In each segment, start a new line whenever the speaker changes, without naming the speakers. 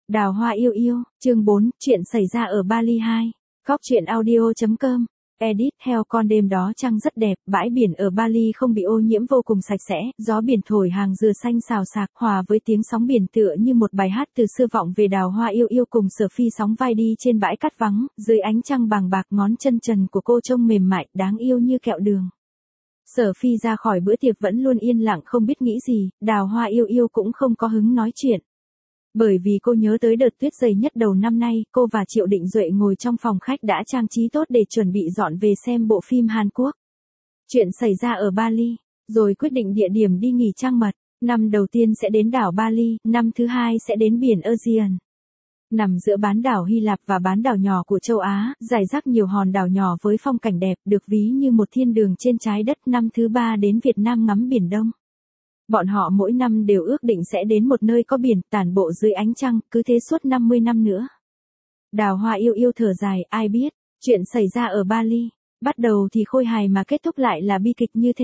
Đào Hoa yêu yêu, chương 4, chuyện xảy ra ở Bali 2. Góc truyện audio.com. Edit theo con đêm đó trăng rất đẹp, bãi biển ở Bali không bị ô nhiễm vô cùng sạch sẽ, gió biển thổi hàng dừa xanh xào xạc, hòa với tiếng sóng biển tựa như một bài hát từ xưa vọng về. Đào Hoa yêu yêu cùng Sở Phi sóng vai đi trên bãi cát vắng, dưới ánh trăng bàng bạc, ngón chân trần của cô trông mềm mại, đáng yêu như kẹo đường. Sở Phi ra khỏi bữa tiệc vẫn luôn yên lặng không biết nghĩ gì, Đào Hoa yêu yêu cũng không có hứng nói chuyện. Bởi vì cô nhớ tới đợt tuyết dày nhất đầu năm nay, cô và Triệu Định Duệ ngồi trong phòng khách đã trang trí tốt để chuẩn bị dọn về xem bộ phim Hàn Quốc. Chuyện xảy ra ở Bali, rồi quyết định địa điểm đi nghỉ trăng mật. Năm đầu tiên sẽ đến đảo Bali, năm thứ hai sẽ đến biển Aegean. Nằm giữa bán đảo Hy Lạp và bán đảo nhỏ của châu Á, rải rác nhiều hòn đảo nhỏ với phong cảnh đẹp, được ví như một thiên đường trên trái đất. Năm thứ ba đến Việt Nam ngắm Biển Đông. Bọn họ mỗi năm đều ước định sẽ đến một nơi có biển, tản bộ dưới ánh trăng, cứ thế suốt 50 năm nữa. Đào Hoa yêu yêu thở dài, ai biết, chuyện xảy ra ở Bali, bắt đầu thì khôi hài mà kết thúc lại là bi kịch như thế.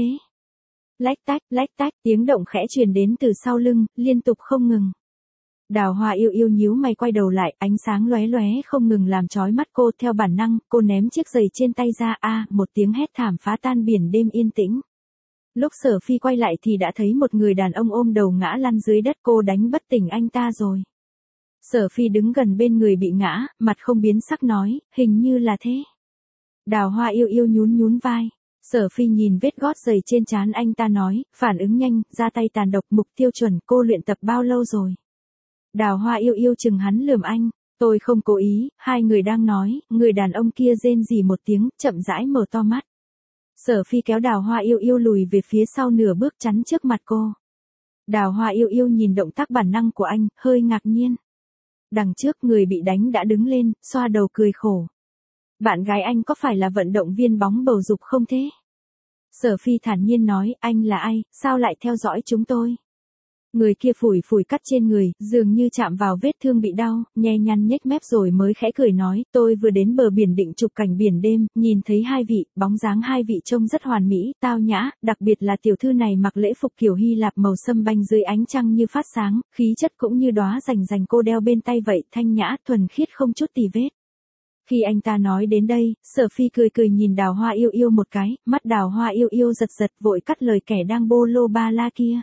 Lách tách, tiếng động khẽ truyền đến từ sau lưng, liên tục không ngừng. Đào Hoa yêu yêu nhíu mày quay đầu lại, ánh sáng lóe lóe không ngừng làm chói mắt cô. Theo bản năng, cô ném chiếc giày trên tay ra, một tiếng hét thảm phá tan biển đêm yên tĩnh. Lúc Sở Phi quay lại thì đã thấy một người đàn ông ôm đầu ngã lăn dưới đất, cô đánh bất tỉnh anh ta rồi. Sở Phi đứng gần bên người bị ngã, mặt không biến sắc nói, hình như là thế. Đào Hoa yêu yêu nhún vai. Sở Phi nhìn vết gót giày trên trán anh ta nói, phản ứng nhanh, ra tay tàn độc, mục tiêu chuẩn, cô luyện tập bao lâu rồi? Đào Hoa yêu yêu chừng hắn lườm anh, tôi không cố ý. Hai người đang nói, người đàn ông kia rên rỉ một tiếng, chậm rãi mở to mắt. Sở Phi kéo Đào Hoa yêu yêu lùi về phía sau nửa bước chắn trước mặt cô. Đào Hoa yêu yêu nhìn động tác bản năng của anh, hơi ngạc nhiên. Đằng trước người bị đánh đã đứng lên, xoa đầu cười khổ. Bạn gái anh có phải là vận động viên bóng bầu dục không thế? Sở Phi thản nhiên nói, anh là ai, sao lại theo dõi chúng tôi? Người kia phủi cắt trên người, dường như chạm vào vết thương bị đau, nhe nhăn nhếch mép rồi mới khẽ cười nói, tôi vừa đến bờ biển định chụp cảnh biển đêm, nhìn thấy hai vị, bóng dáng hai vị trông rất hoàn mỹ, tao nhã, đặc biệt là tiểu thư này mặc lễ phục kiểu Hy Lạp màu sâm banh dưới ánh trăng như phát sáng, khí chất cũng như đóa rành cô đeo bên tay vậy, thanh nhã, thuần khiết không chút tì vết. Khi anh ta nói đến đây, Sở Phi cười nhìn Đào Hoa yêu yêu một cái, mắt Đào Hoa yêu yêu giật vội cắt lời kẻ đang bô lô ba la kia.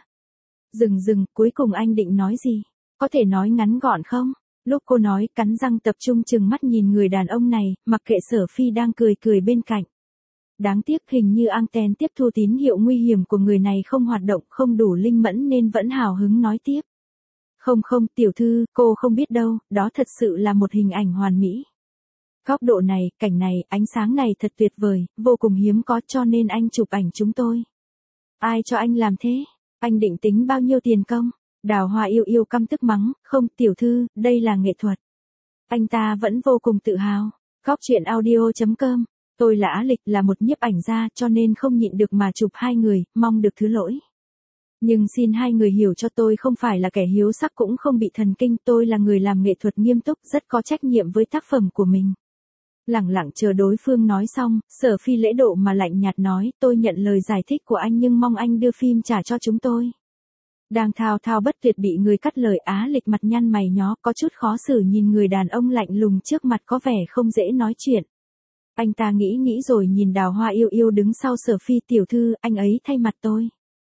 Dừng, cuối cùng anh định nói gì? Có thể nói ngắn gọn không? Lúc cô nói, cắn răng tập trung chừng mắt nhìn người đàn ông này, mặc kệ Sở Phi đang cười bên cạnh. Đáng tiếc hình như anten tiếp thu tín hiệu nguy hiểm của người này không hoạt động, không đủ linh mẫn nên vẫn hào hứng nói tiếp. Không, tiểu thư, cô không biết đâu, đó thật sự là một hình ảnh hoàn mỹ. Góc độ này, cảnh này, ánh sáng này thật tuyệt vời, vô cùng hiếm có cho nên anh chụp ảnh chúng tôi. Ai cho anh làm thế? Anh định tính bao nhiêu tiền công? Đào Hoa yêu yêu căm tức mắng, không tiểu thư, đây là nghệ thuật. Anh ta vẫn vô cùng tự hào. Góc truyện audio.com. Tôi là Á Lịch, là một nhiếp ảnh gia cho nên không nhịn được mà chụp hai người, mong được thứ lỗi. Nhưng xin hai người hiểu cho tôi không phải là kẻ hiếu sắc cũng không bị thần kinh, tôi là người làm nghệ thuật nghiêm túc, rất có trách nhiệm với tác phẩm của mình. Lẳng lặng chờ đối phương nói xong, Sở Phi lễ độ mà lạnh nhạt nói, tôi nhận lời giải thích của anh nhưng mong anh đưa phim trả cho chúng tôi. Đang thao bất tuyệt bị người cắt lời, Á Lịch mặt nhăn mày nhó, có chút khó xử nhìn người đàn ông lạnh lùng trước mặt có vẻ không dễ nói chuyện. Anh ta nghĩ rồi nhìn Đào Hoa yêu yêu đứng sau Sở Phi, tiểu thư, anh ấy thay mặt tôi.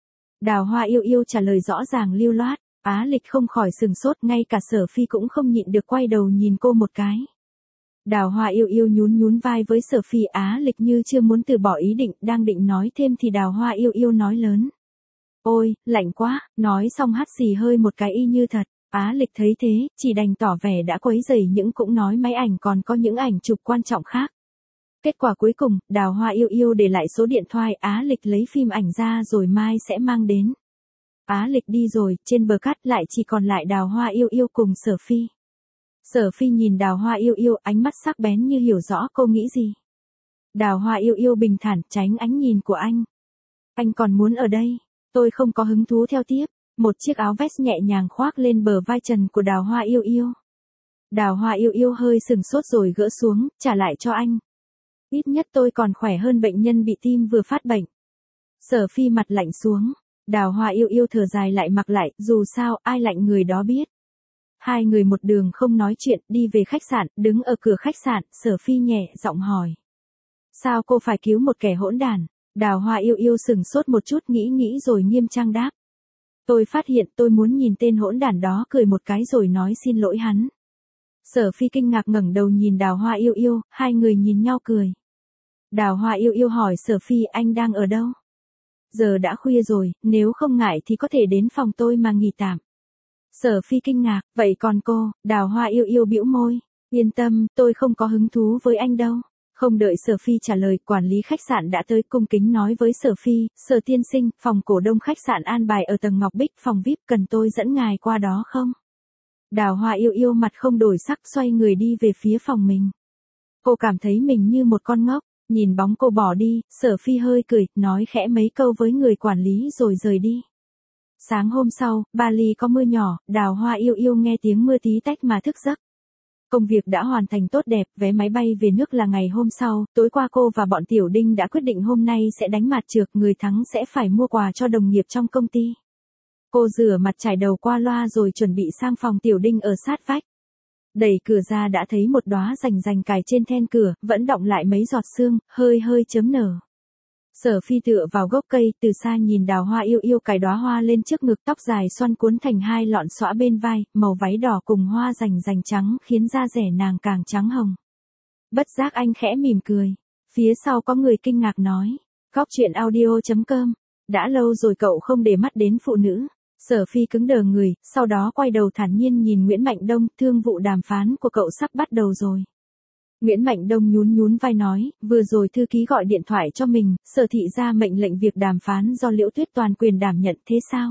Đào Hoa yêu yêu trả lời rõ ràng lưu loát, Á Lịch không khỏi sừng sốt, ngay cả Sở Phi cũng không nhịn được quay đầu nhìn cô một cái. Đào Hoa yêu yêu nhún vai với Sở Phi, Á Lịch như chưa muốn từ bỏ ý định, đang định nói thêm thì Đào Hoa yêu yêu nói lớn. Ôi, lạnh quá, nói xong hắt xì hơi một cái y như thật, Á Lịch thấy thế, chỉ đành tỏ vẻ đã quấy rầy nhưng cũng nói máy ảnh còn có những ảnh chụp quan trọng khác. Kết quả cuối cùng, Đào Hoa yêu yêu để lại số điện thoại, Á Lịch lấy phim ảnh ra rồi mai sẽ mang đến. Á Lịch đi rồi, trên bờ cát lại chỉ còn lại Đào Hoa yêu yêu cùng Sở Phi. Sở Phi nhìn Đào Hoa yêu yêu, ánh mắt sắc bén như hiểu rõ cô nghĩ gì. Đào Hoa yêu yêu bình thản, tránh ánh nhìn của anh. Anh còn muốn ở đây, tôi không có hứng thú theo tiếp. Một chiếc áo vest nhẹ nhàng khoác lên bờ vai trần của Đào Hoa yêu yêu. Đào Hoa yêu yêu hơi sừng sốt rồi gỡ xuống, trả lại cho anh. Ít nhất tôi còn khỏe hơn bệnh nhân bị tim vừa phát bệnh. Sở Phi mặt lạnh xuống. Đào Hoa yêu yêu thở dài lại mặc lại, dù sao, ai lạnh người đó biết. Hai người một đường không nói chuyện, đi về khách sạn, đứng ở cửa khách sạn, Sở Phi nhẹ giọng hỏi. Sao cô phải cứu một kẻ hỗn đản? Đào Hoa yêu yêu sừng sốt một chút nghĩ rồi nghiêm trang đáp. Tôi phát hiện tôi muốn nhìn tên hỗn đản đó cười một cái rồi nói xin lỗi hắn. Sở Phi kinh ngạc ngẩng đầu nhìn Đào Hoa yêu yêu, hai người nhìn nhau cười. Đào Hoa yêu yêu hỏi Sở Phi anh đang ở đâu? Giờ đã khuya rồi, nếu không ngại thì có thể đến phòng tôi mà nghỉ tạm. Sở Phi kinh ngạc, vậy còn cô? Đào Hoa yêu yêu bĩu môi. Yên tâm, tôi không có hứng thú với anh đâu. Không đợi Sở Phi trả lời, quản lý khách sạn đã tới cung kính nói với Sở Phi, Sở tiên sinh, phòng cổ đông khách sạn an bài ở tầng Ngọc Bích, phòng VIP, cần tôi dẫn ngài qua đó không? Đào Hoa yêu yêu mặt không đổi sắc xoay người đi về phía phòng mình. Cô cảm thấy mình như một con ngốc, nhìn bóng cô bỏ đi, Sở Phi hơi cười, nói khẽ mấy câu với người quản lý rồi rời đi. Sáng hôm sau, Bali có mưa nhỏ, Đào Hoa yêu yêu nghe tiếng mưa tí tách mà thức giấc. Công việc đã hoàn thành tốt đẹp, vé máy bay về nước là ngày hôm sau, tối qua cô và bọn Tiểu Đinh đã quyết định hôm nay sẽ đánh mặt trược, người thắng sẽ phải mua quà cho đồng nghiệp trong công ty. Cô rửa mặt chải đầu qua loa rồi chuẩn bị sang phòng Tiểu Đinh ở sát vách. Đẩy cửa ra đã thấy một đóa rành rành cài trên then cửa, vẫn đọng lại mấy giọt sương, hơi chớm nở. Sở Phi tựa vào gốc cây, từ xa nhìn Đào Hoa yêu yêu cài đóa hoa lên trước ngực, tóc dài xoăn cuốn thành hai lọn xõa bên vai, màu váy đỏ cùng hoa rành rành trắng khiến da rẻ nàng càng trắng hồng. Bất giác anh khẽ mỉm cười. Phía sau có người kinh ngạc nói. Góc truyện audio.com. Đã lâu rồi cậu không để mắt đến phụ nữ. Sở Phi cứng đờ người, sau đó quay đầu thản nhiên nhìn Nguyễn Mạnh Đông, thương vụ đàm phán của cậu sắp bắt đầu rồi. Nguyễn Mạnh Đông nhún vai nói, vừa rồi thư ký gọi điện thoại cho mình, Sở thị ra mệnh lệnh việc đàm phán do Liễu Tuyết toàn quyền đảm nhận, thế sao?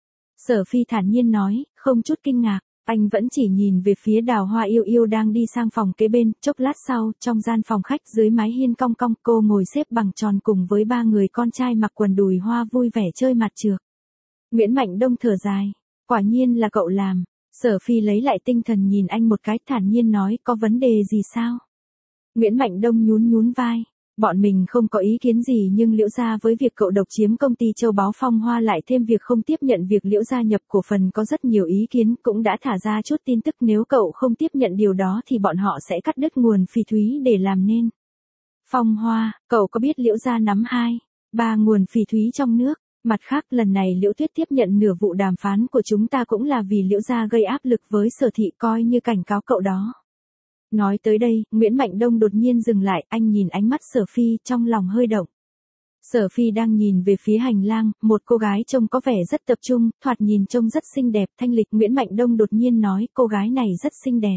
Sở Phi thản nhiên nói, không chút kinh ngạc, anh vẫn chỉ nhìn về phía Đào Hoa yêu yêu đang đi sang phòng kế bên, chốc lát sau, trong gian phòng khách dưới mái hiên cong cong, cô ngồi xếp bằng tròn cùng với ba người con trai mặc quần đùi hoa vui vẻ chơi mặt trược. Nguyễn Mạnh Đông thở dài, quả nhiên là cậu làm. Sở Phi lấy lại tinh thần nhìn anh một cái, thản nhiên nói, có vấn đề gì sao? Nguyễn Mạnh Đông nhún vai, bọn mình không có ý kiến gì nhưng Liễu gia với việc cậu độc chiếm công ty Châu Báu Phong Hoa lại thêm việc không tiếp nhận việc Liễu gia nhập cổ phần có rất nhiều ý kiến, cũng đã thả ra chút tin tức nếu cậu không tiếp nhận điều đó thì bọn họ sẽ cắt đứt nguồn phỉ thúy để làm nên. Phong Hoa, cậu có biết Liễu gia nắm 2-3 nguồn phỉ thúy trong nước? Mặt khác lần này Liễu Tuyết tiếp nhận nửa vụ đàm phán của chúng ta cũng là vì Liễu gia gây áp lực với Sở thị, coi như cảnh cáo cậu đó. Nói tới đây, Nguyễn Mạnh Đông đột nhiên dừng lại, anh nhìn ánh mắt Sở Phi, trong lòng hơi động. Sở Phi đang nhìn về phía hành lang, một cô gái trông có vẻ rất tập trung, thoạt nhìn trông rất xinh đẹp, thanh lịch. Nguyễn Mạnh Đông đột nhiên nói, cô gái này rất xinh đẹp.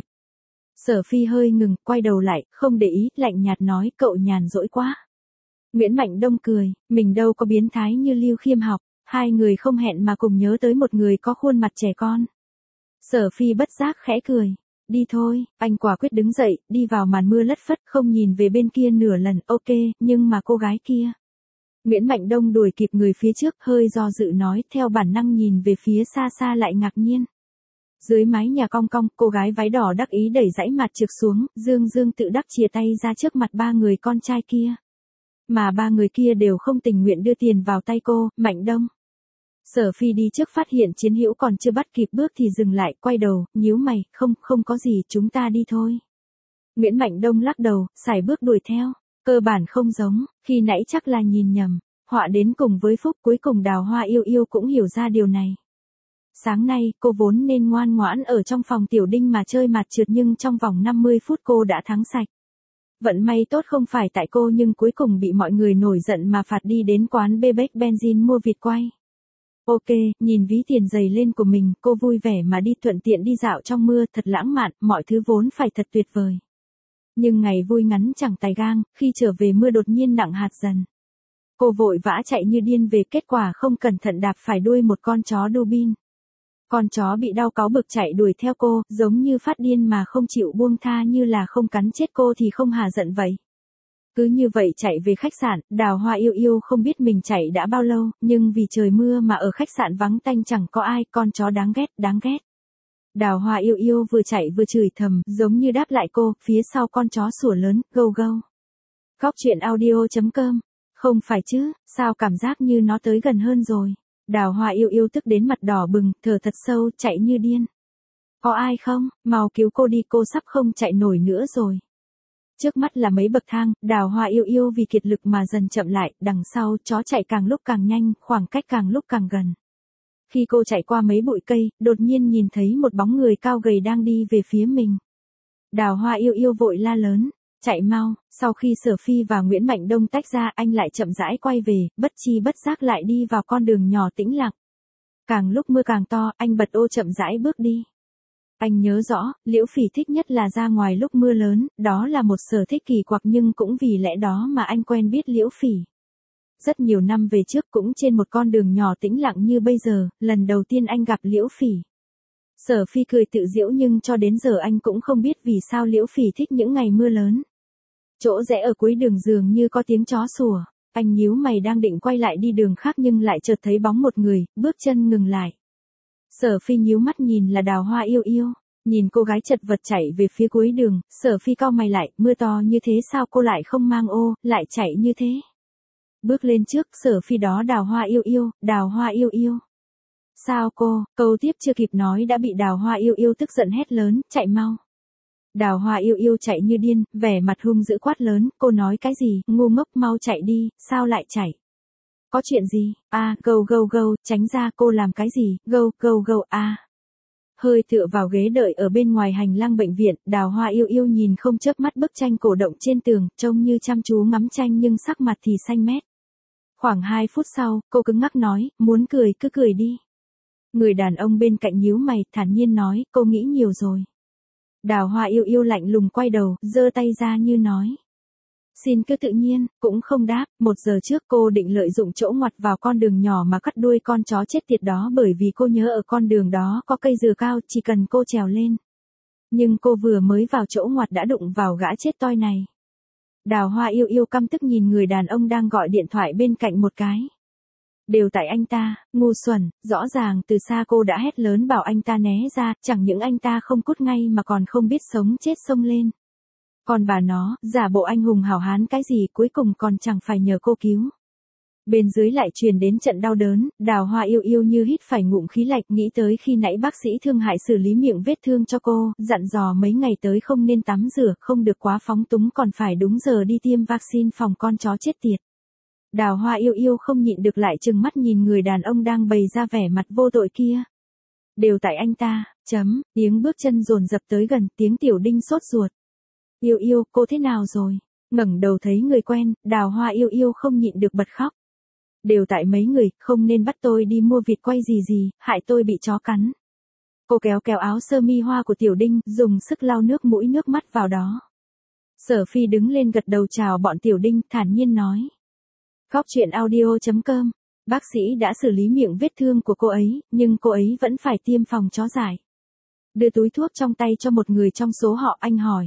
Sở Phi hơi ngừng, quay đầu lại, không để ý, lạnh nhạt nói, cậu nhàn rỗi quá. Nguyễn Mạnh Đông cười, mình đâu có biến thái như Lưu Khiêm học, hai người không hẹn mà cùng nhớ tới một người có khuôn mặt trẻ con. Sở Phi bất giác khẽ cười. Đi thôi, anh quả quyết đứng dậy, đi vào màn mưa lất phất, không nhìn về bên kia nửa lần, ok, nhưng mà cô gái kia. Nguyễn Mạnh Đông đuổi kịp người phía trước, hơi do dự nói, theo bản năng nhìn về phía xa xa lại ngạc nhiên. Dưới mái nhà cong cong, cô gái váy đỏ đắc ý đẩy dãy mặt trược xuống, dương tự đắc chìa tay ra trước mặt ba người con trai kia. Mà ba người kia đều không tình nguyện đưa tiền vào tay cô, Mạnh Đông. Sở Phi đi trước phát hiện Chiến Hữu còn chưa bắt kịp bước thì dừng lại, quay đầu, nhíu mày, không có gì, chúng ta đi thôi. Nguyễn Mạnh Đông lắc đầu, sải bước đuổi theo, cơ bản không giống, khi nãy chắc là nhìn nhầm, họa đến cùng với phúc, cuối cùng Đào Hoa yêu yêu cũng hiểu ra điều này. Sáng nay, cô vốn nên ngoan ngoãn ở trong phòng Tiểu Đinh mà chơi mặt trượt nhưng trong vòng 50 phút cô đã thắng sạch. Vận may tốt không phải tại cô nhưng cuối cùng bị mọi người nổi giận mà phạt đi đến quán Bebek Benzin mua vịt quay. Ok, nhìn ví tiền dày lên của mình, cô vui vẻ mà đi, thuận tiện đi dạo trong mưa, thật lãng mạn, mọi thứ vốn phải thật tuyệt vời. Nhưng ngày vui ngắn chẳng tài gang, khi trở về mưa đột nhiên nặng hạt dần. Cô vội vã chạy như điên về, kết quả không cẩn thận đạp phải đuôi một con chó Dubin. Con chó bị đau cáu bực chạy đuổi theo cô, giống như phát điên mà không chịu buông tha, như là không cắn chết cô thì không hả giận vậy. Cứ như vậy chạy về khách sạn, Đào Hoa yêu yêu không biết mình chạy đã bao lâu, nhưng vì trời mưa mà ở khách sạn vắng tanh chẳng có ai, con chó đáng ghét. Đào Hoa yêu yêu vừa chạy vừa chửi thầm, giống như đáp lại cô, phía sau con chó sủa lớn, gâu gâu. Góc truyện audio.com. Không phải chứ, sao cảm giác như nó tới gần hơn rồi. Đào Hoa yêu yêu tức đến mặt đỏ bừng, thở thật sâu, chạy như điên. Có ai không, mau cứu cô đi, cô sắp không chạy nổi nữa rồi. Trước mắt là mấy bậc thang, Đào Hoa yêu yêu vì kiệt lực mà dần chậm lại, đằng sau chó chạy càng lúc càng nhanh, khoảng cách càng lúc càng gần. Khi cô chạy qua mấy bụi cây, đột nhiên nhìn thấy một bóng người cao gầy đang đi về phía mình. Đào Hoa yêu yêu vội la lớn, chạy mau. Sau khi Sở Phi và Nguyễn Mạnh Đông tách ra, anh lại chậm rãi quay về, bất chi bất giác lại đi vào con đường nhỏ tĩnh lặng. Càng lúc mưa càng to, anh bật ô chậm rãi bước đi. Anh nhớ rõ, Liễu Phỉ thích nhất là ra ngoài lúc mưa lớn, đó là một sở thích kỳ quặc nhưng cũng vì lẽ đó mà anh quen biết Liễu Phỉ. Rất nhiều năm về trước cũng trên một con đường nhỏ tĩnh lặng như bây giờ, lần đầu tiên anh gặp Liễu Phỉ. Sở Phi cười tự giễu nhưng cho đến giờ anh cũng không biết vì sao Liễu Phỉ thích những ngày mưa lớn. Chỗ rẽ ở cuối đường dường như có tiếng chó sủa, anh nhíu mày đang định quay lại đi đường khác nhưng lại chợt thấy bóng một người, bước chân ngừng lại. Sở Phi nhíu mắt nhìn là Đào Hoa yêu yêu, nhìn cô gái chật vật chạy về phía cuối đường, Sở Phi cau mày lại, mưa to như thế sao cô lại không mang ô, lại chạy như thế. Bước lên trước, Sở Phi đó Đào Hoa yêu yêu, Đào Hoa yêu yêu. Sao cô, câu tiếp chưa kịp nói đã bị Đào Hoa yêu yêu tức giận hét lớn, chạy mau. Đào Hoa yêu yêu chạy như điên, vẻ mặt hung dữ quát lớn, cô nói cái gì, ngu ngốc mau chạy đi, sao lại chạy? Có chuyện gì, go, tránh ra, cô làm cái gì, go, Hơi tựa vào ghế đợi ở bên ngoài hành lang bệnh viện, Đào Hoa yêu yêu nhìn không chớp mắt bức tranh cổ động trên tường, trông như chăm chú ngắm tranh nhưng sắc mặt thì xanh mét. Khoảng 2 phút sau, cô cứng ngắc nói, muốn cười cứ cười đi. Người đàn ông bên cạnh nhíu mày, thản nhiên nói, cô nghĩ nhiều rồi. Đào Hoa yêu yêu lạnh lùng quay đầu, giơ tay ra như nói. Xin cứ tự nhiên, cũng không đáp. 1 giờ trước cô định lợi dụng chỗ ngoặt vào con đường nhỏ mà cắt đuôi con chó chết tiệt đó bởi vì cô nhớ ở con đường đó có cây dừa cao, chỉ cần cô trèo lên. Nhưng cô vừa mới vào chỗ ngoặt đã đụng vào gã chết toi này. Đào Hoa yêu yêu căm tức nhìn người đàn ông đang gọi điện thoại bên cạnh một cái. Đều tại anh ta, ngu xuẩn, rõ ràng từ xa cô đã hét lớn bảo anh ta né ra, chẳng những anh ta không cút ngay mà còn không biết sống chết xông lên. Còn bà nó, giả bộ anh hùng hảo hán cái gì cuối cùng còn chẳng phải nhờ cô cứu. Bên dưới lại truyền đến trận đau đớn, Đào Hoa yêu yêu như hít phải ngụm khí lạnh nghĩ tới khi nãy bác sĩ thương hại xử lý miệng vết thương cho cô, dặn dò mấy ngày tới không nên tắm rửa, không được quá phóng túng còn phải đúng giờ đi tiêm vaccine phòng con chó chết tiệt. Đào Hoa yêu yêu không nhịn được lại trừng mắt nhìn người đàn ông đang bày ra vẻ mặt vô tội kia. Đều tại anh ta, tiếng bước chân dồn dập tới gần, tiếng Tiểu Đinh sốt ruột. Yêu yêu, cô thế nào rồi? Ngẩng đầu thấy người quen, Đào Hoa yêu yêu không nhịn được bật khóc. Đều tại mấy người, không nên bắt tôi đi mua vịt quay gì, hại tôi bị chó cắn. Cô kéo áo sơ mi hoa của Tiểu Đinh, dùng sức lau nước mũi nước mắt vào đó. Sở Phi đứng lên gật đầu chào bọn Tiểu Đinh, thản nhiên nói. Góc truyện audio.com, bác sĩ đã xử lý miệng vết thương của cô ấy, nhưng cô ấy vẫn phải tiêm phòng chó dại. Đưa túi thuốc trong tay cho một người trong số họ, anh hỏi.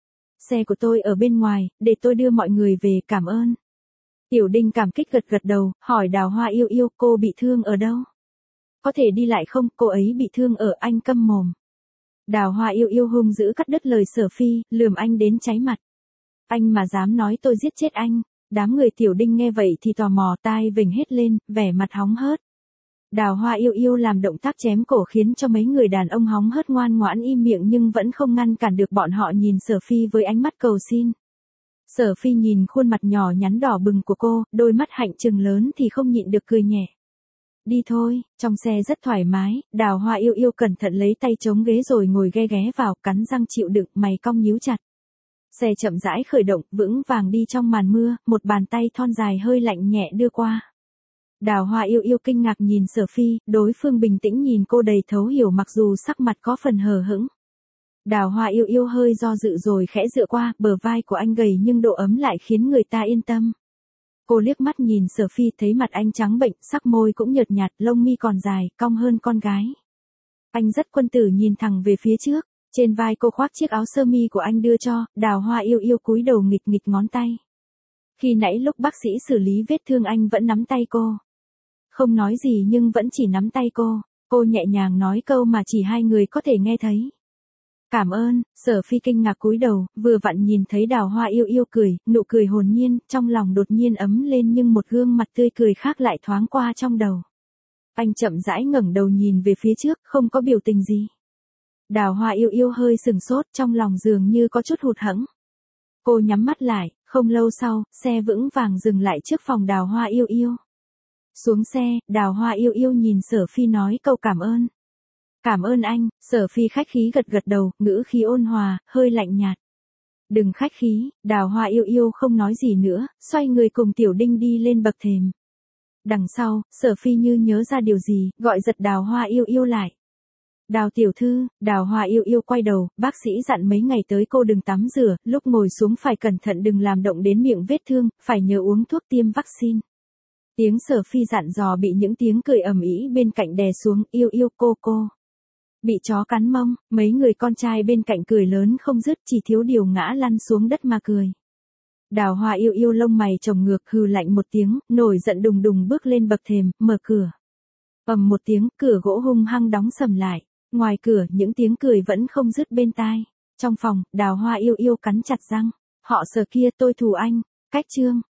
Xe của tôi ở bên ngoài, để tôi đưa mọi người về, cảm ơn. Tiểu Đinh cảm kích gật đầu, hỏi Đào Hoa yêu yêu, cô bị thương ở đâu? Có thể đi lại không, cô ấy bị thương ở, anh câm mồm. Đào Hoa yêu yêu hung dữ cắt đứt lời Sở Phi, lườm anh đến cháy mặt. Anh mà dám nói tôi giết chết anh. Đám người Tiểu Đinh nghe vậy thì tò mò, tai vểnh hết lên, vẻ mặt hóng hớt. Đào Hoa yêu yêu làm động tác chém cổ khiến cho mấy người đàn ông hóng hớt ngoan ngoãn im miệng nhưng vẫn không ngăn cản được bọn họ nhìn Sở Phi với ánh mắt cầu xin. Sở Phi nhìn khuôn mặt nhỏ nhắn đỏ bừng của cô, đôi mắt hạnh trừng lớn thì không nhịn được cười nhẹ. Đi thôi, trong xe rất thoải mái, Đào Hoa yêu yêu cẩn thận lấy tay chống ghế rồi ngồi ghé vào, cắn răng chịu đựng, mày cong nhíu chặt. Xe chậm rãi khởi động, vững vàng đi trong màn mưa, một bàn tay thon dài hơi lạnh nhẹ đưa qua. Đào Hoa yêu yêu kinh ngạc nhìn Sở Phi, đối phương bình tĩnh nhìn cô đầy thấu hiểu mặc dù sắc mặt có phần hờ hững. Đào Hoa yêu yêu hơi do dự rồi khẽ dựa qua, bờ vai của anh gầy nhưng độ ấm lại khiến người ta yên tâm. Cô liếc mắt nhìn Sở Phi thấy mặt anh trắng bệnh, sắc môi cũng nhợt nhạt, lông mi còn dài, cong hơn con gái. Anh rất quân tử nhìn thẳng về phía trước. Trên vai cô khoác chiếc áo sơ mi của anh đưa cho, Đào Hoa yêu yêu cúi đầu nghịch ngón tay. Khi nãy lúc bác sĩ xử lý vết thương anh vẫn nắm tay cô. Không nói gì nhưng vẫn chỉ nắm tay cô nhẹ nhàng nói câu mà chỉ hai người có thể nghe thấy. Cảm ơn, Sở Phi kinh ngạc cúi đầu, vừa vặn nhìn thấy Đào Hoa yêu yêu cười, nụ cười hồn nhiên, trong lòng đột nhiên ấm lên nhưng một gương mặt tươi cười khác lại thoáng qua trong đầu. Anh chậm rãi ngẩng đầu nhìn về phía trước, không có biểu tình gì. Đào Hoa yêu yêu hơi sừng sốt, trong lòng dường như có chút hụt hẫng. Cô nhắm mắt lại, không lâu sau, xe vững vàng dừng lại trước phòng Đào Hoa yêu yêu. Xuống xe, Đào Hoa yêu yêu nhìn Sở Phi nói câu cảm ơn. Cảm ơn anh, Sở Phi khách khí gật gật đầu, ngữ khí ôn hòa, hơi lạnh nhạt. Đừng khách khí, Đào Hoa yêu yêu không nói gì nữa, xoay người cùng Tiểu Đinh đi lên bậc thềm. Đằng sau, Sở Phi như nhớ ra điều gì, gọi giật Đào Hoa yêu yêu lại. Đào tiểu thư, Đào Hoa yêu yêu quay đầu, bác sĩ dặn mấy ngày tới cô đừng tắm rửa, lúc ngồi xuống phải cẩn thận đừng làm động đến miệng vết thương, phải nhớ uống thuốc tiêm vaccine. Tiếng Sở Phi dặn dò bị những tiếng cười ầm ĩ bên cạnh đè xuống, yêu yêu cô. Bị chó cắn mông, mấy người con trai bên cạnh cười lớn không dứt, chỉ thiếu điều ngã lăn xuống đất mà cười. Đào Hoa yêu yêu lông mày chồng ngược, hừ lạnh một tiếng, nổi giận đùng đùng bước lên bậc thềm, mở cửa. Ầm một tiếng, cửa gỗ hung hăng đóng sầm lại. Ngoài cửa, những tiếng cười vẫn không dứt bên tai. Trong phòng, Đào Hoa yêu yêu cắn chặt răng. Họ Sở kia, tôi thù anh. Cách chương.